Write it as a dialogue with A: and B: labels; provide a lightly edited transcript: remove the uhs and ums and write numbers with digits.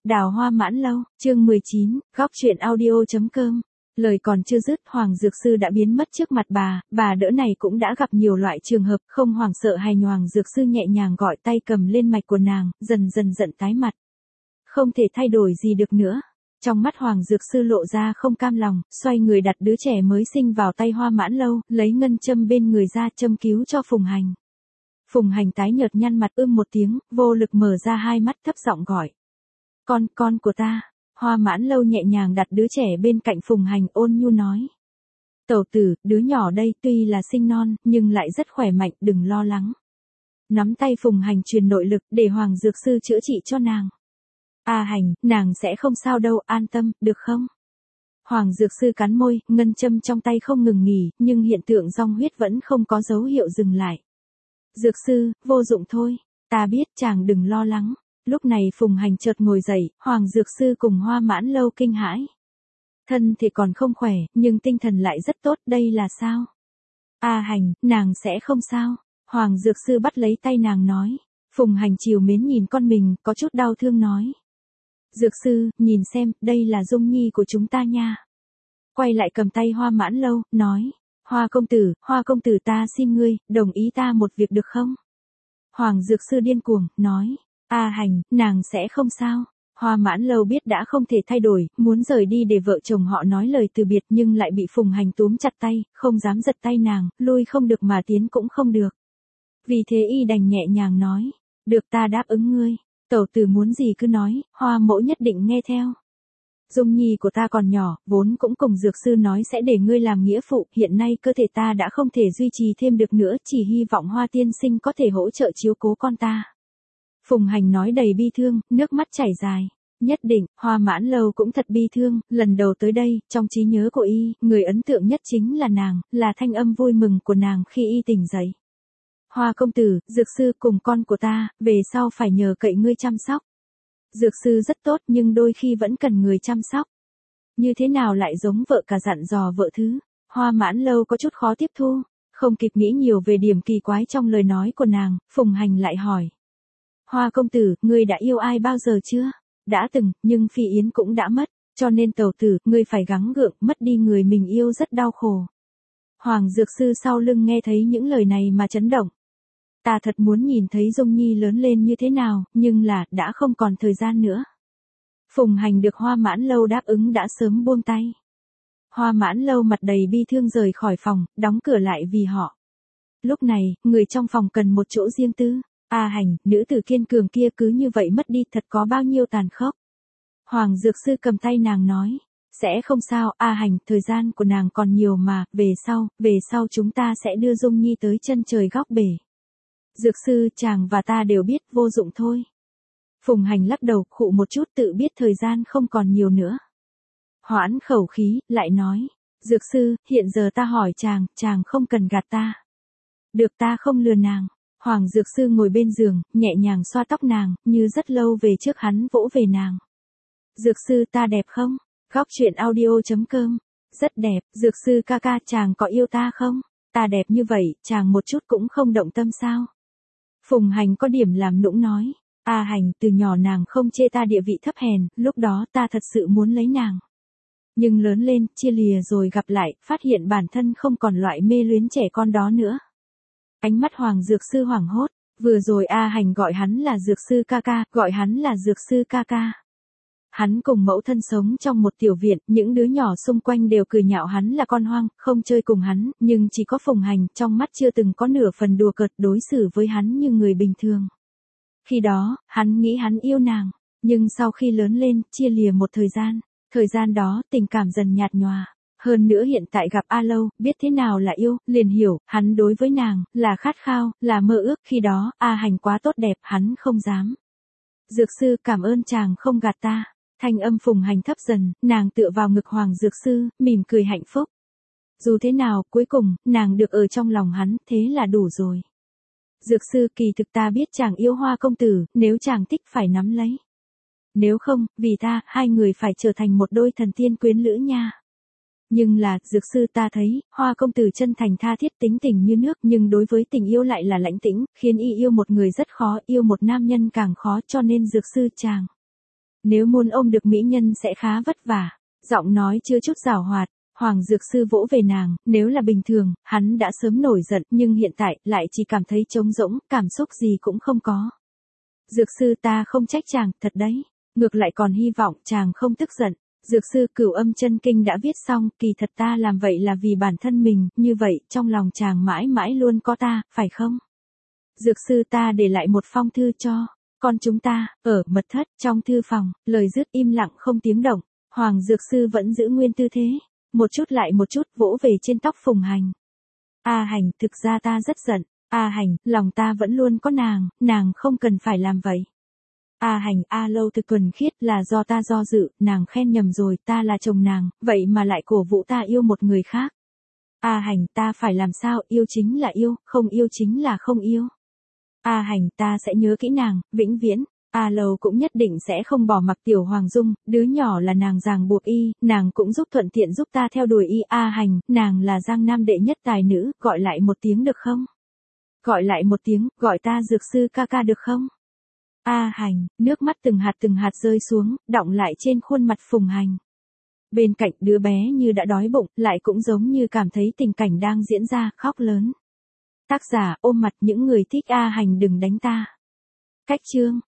A: Đào Hoa Mãn Lâu, chương 19, góc truyện audio.com. Lời còn chưa dứt, Hoàng Dược Sư đã biến mất trước mặt bà đỡ này cũng đã gặp nhiều loại trường hợp, không hoảng sợ hay Hoàng Dược Sư nhẹ nhàng gọi tay cầm lên mạch của nàng, dần dần giận tái mặt. Không thể thay đổi gì được nữa. Trong mắt Hoàng Dược Sư lộ ra không cam lòng, xoay người đặt đứa trẻ mới sinh vào tay Hoa Mãn Lâu, lấy ngân châm bên người ra châm cứu cho Phùng Hành. Phùng Hành tái nhợt nhăn mặt một tiếng, vô lực mở ra hai mắt thấp giọng gọi. Con của ta. Hoa Mãn Lâu nhẹ nhàng đặt đứa trẻ bên cạnh Phùng Hành, ôn nhu nói. Tẩu tử, đứa nhỏ đây tuy là sinh non, nhưng lại rất khỏe mạnh, đừng lo lắng. Nắm tay Phùng Hành truyền nội lực để Hoàng Dược Sư chữa trị cho nàng. Hành, nàng sẽ không sao đâu, an tâm, được không? Hoàng Dược Sư cắn môi, ngân châm trong tay không ngừng nghỉ, nhưng hiện tượng dòng huyết vẫn không có dấu hiệu dừng lại. Dược Sư, vô dụng thôi, ta biết, chàng đừng lo lắng. Lúc này Phùng Hành chợt ngồi dậy, Hoàng Dược Sư cùng Hoa Mãn Lâu kinh hãi. Thân thì còn không khỏe, nhưng tinh thần lại rất tốt, đây là sao? Hành, nàng sẽ không sao. Hoàng Dược Sư bắt lấy tay nàng nói. Phùng Hành trìu mến nhìn con mình, có chút đau thương nói. Dược Sư, nhìn xem, đây là Dung Nhi của chúng ta nha. Quay lại cầm tay Hoa Mãn Lâu, nói. Hoa công tử ta xin ngươi, đồng ý ta một việc được không? Hoàng Dược Sư điên cuồng, nói. Hành, nàng sẽ không sao. Hoa Mãn Lâu biết đã không thể thay đổi, muốn rời đi để vợ chồng họ nói lời từ biệt nhưng lại bị Phùng Hành túm chặt tay, không dám giật tay nàng, lui không được mà tiến cũng không được. Vì thế y đành nhẹ nhàng nói. Được, ta đáp ứng ngươi. Tẩu tử muốn gì cứ nói, Hoa mẫu nhất định nghe theo. Dung Nhi của ta còn nhỏ, vốn cũng cùng Dược Sư nói sẽ để ngươi làm nghĩa phụ, hiện nay cơ thể ta đã không thể duy trì thêm được nữa, chỉ hy vọng Hoa tiên sinh có thể hỗ trợ chiếu cố con ta. Phùng Hành nói đầy bi thương, nước mắt chảy dài. Nhất định, Hoa Mãn Lâu cũng thật bi thương, lần đầu tới đây, trong trí nhớ của y, người ấn tượng nhất chính là nàng, là thanh âm vui mừng của nàng khi y tỉnh dậy. Hoa công tử, Dược Sư cùng con của ta, về sau phải nhờ cậy ngươi chăm sóc. Dược Sư rất tốt nhưng đôi khi vẫn cần người chăm sóc. Như thế nào lại giống vợ cả dặn dò vợ thứ? Hoa Mãn Lâu có chút khó tiếp thu, không kịp nghĩ nhiều về điểm kỳ quái trong lời nói của nàng, Phùng Hành lại hỏi. Hoa công tử, ngươi đã yêu ai bao giờ chưa? Đã từng, nhưng Phi Yến cũng đã mất, cho nên tẩu tử, ngươi phải gắng gượng, mất đi người mình yêu rất đau khổ. Hoàng Dược Sư sau lưng nghe thấy những lời này mà chấn động. Ta thật muốn nhìn thấy Dung Nhi lớn lên như thế nào, nhưng đã không còn thời gian nữa. Phùng Hành được Hoa Mãn Lâu đáp ứng đã sớm buông tay. Hoa Mãn Lâu mặt đầy bi thương rời khỏi phòng, đóng cửa lại vì họ. Lúc này, người trong phòng cần một chỗ riêng tư. Hành, nữ tử kiên cường kia cứ như vậy mất đi, thật có bao nhiêu tàn khốc. Hoàng Dược Sư cầm tay nàng nói. Sẽ không sao, Hành, thời gian của nàng còn nhiều mà, về sau chúng ta sẽ đưa Dung Nhi tới chân trời góc bể. Dược Sư, chàng và ta đều biết, vô dụng thôi. Phùng Hành lắc đầu, khụ một chút, tự biết thời gian không còn nhiều nữa. Hoãn khẩu khí, lại nói. Dược Sư, hiện giờ ta hỏi chàng không cần gạt ta. Được, ta không lừa nàng. Hoàng Dược Sư ngồi bên giường, nhẹ nhàng xoa tóc nàng, như rất lâu về trước hắn vỗ về nàng. Dược Sư, ta đẹp không? Góc truyện audio.com. Rất đẹp, Dược Sư ca ca, chàng có yêu ta không? Ta đẹp như vậy, chàng một chút cũng không động tâm sao? Phùng Hành có điểm làm nũng nói. Hành, từ nhỏ nàng không chê ta địa vị thấp hèn, lúc đó ta thật sự muốn lấy nàng. Nhưng lớn lên, chia lìa rồi gặp lại, phát hiện bản thân không còn loại mê luyến trẻ con đó nữa. Ánh mắt Hoàng Dược Sư hoảng hốt, vừa rồi Hành gọi hắn là Dược Sư ca ca, gọi hắn là Dược Sư ca ca. Hắn cùng mẫu thân sống trong một tiểu viện, những đứa nhỏ xung quanh đều cười nhạo hắn là con hoang, không chơi cùng hắn, nhưng chỉ có Phùng Hành, trong mắt chưa từng có nửa phần đùa cợt, đối xử với hắn như người bình thường. Khi đó, hắn nghĩ hắn yêu nàng, nhưng sau khi lớn lên, chia lìa một thời gian đó, tình cảm dần nhạt nhòa. Hơn nữa hiện tại gặp A Lâu, biết thế nào là yêu, liền hiểu, hắn đối với nàng, là khát khao, là mơ ước, khi đó, Hành quá tốt đẹp, hắn không dám. Dược Sư, cảm ơn chàng không gạt ta. Thanh âm Phùng Hành thấp dần, nàng tựa vào ngực Hoàng Dược Sư, mỉm cười hạnh phúc. Dù thế nào, cuối cùng, nàng được ở trong lòng hắn, thế là đủ rồi. Dược Sư, kỳ thực ta biết chàng yêu Hoa công tử, nếu chàng thích phải nắm lấy. Nếu không, vì ta, hai người phải trở thành một đôi thần tiên quyến lữ nha. Nhưng Dược Sư, ta thấy, Hoa công tử chân thành tha thiết, tính tình như nước, nhưng đối với tình yêu lại là lãnh tĩnh, khiến y yêu một người rất khó, yêu một nam nhân càng khó, cho nên Dược Sư chàng. Nếu muốn ôm được mỹ nhân sẽ khá vất vả. Giọng nói chưa chút giảo hoạt, Hoàng Dược Sư vỗ về nàng, nếu là bình thường, hắn đã sớm nổi giận, nhưng hiện tại, lại chỉ cảm thấy trống rỗng, cảm xúc gì cũng không có. Dược Sư ta không trách chàng, thật đấy. Ngược lại còn hy vọng chàng không tức giận. Dược Sư Cửu Âm Chân Kinh đã viết xong, kỳ thật ta làm vậy là vì bản thân mình, như vậy, trong lòng chàng mãi mãi luôn có ta, phải không? Dược Sư ta để lại một phong thư cho con chúng ta, ở mật thất, trong thư phòng, lời dứt im lặng không tiếng động. Hoàng Dược Sư vẫn giữ nguyên tư thế, một chút lại một chút vỗ về trên tóc Phùng Hành. A Hành, thực ra ta rất giận. A Hành, lòng ta vẫn luôn có nàng không cần phải làm vậy. A Hành, A Lâu thực thuần khiết là do ta do dự, nàng khen nhầm rồi, ta là chồng nàng, vậy mà lại cổ vũ ta yêu một người khác. A Hành, ta phải làm sao, yêu chính là yêu, không yêu chính là không yêu. A Hành, ta sẽ nhớ kỹ nàng, vĩnh viễn. A Lâu cũng nhất định sẽ không bỏ mặc Tiểu Hoàng Dung, đứa nhỏ là nàng ràng buộc y, nàng cũng giúp thuận tiện giúp ta theo đuổi y. A Hành, nàng là Giang Nam đệ nhất tài nữ, gọi lại một tiếng được không? Gọi lại một tiếng, gọi ta Dược Sư ca ca được không? A Hành, nước mắt từng hạt rơi xuống, đọng lại trên khuôn mặt Phùng Hành. Bên cạnh đứa bé như đã đói bụng, lại cũng giống như cảm thấy tình cảnh đang diễn ra, khóc lớn. Tác giả ôm mặt những người thích A Hành đừng đánh ta. Cách chương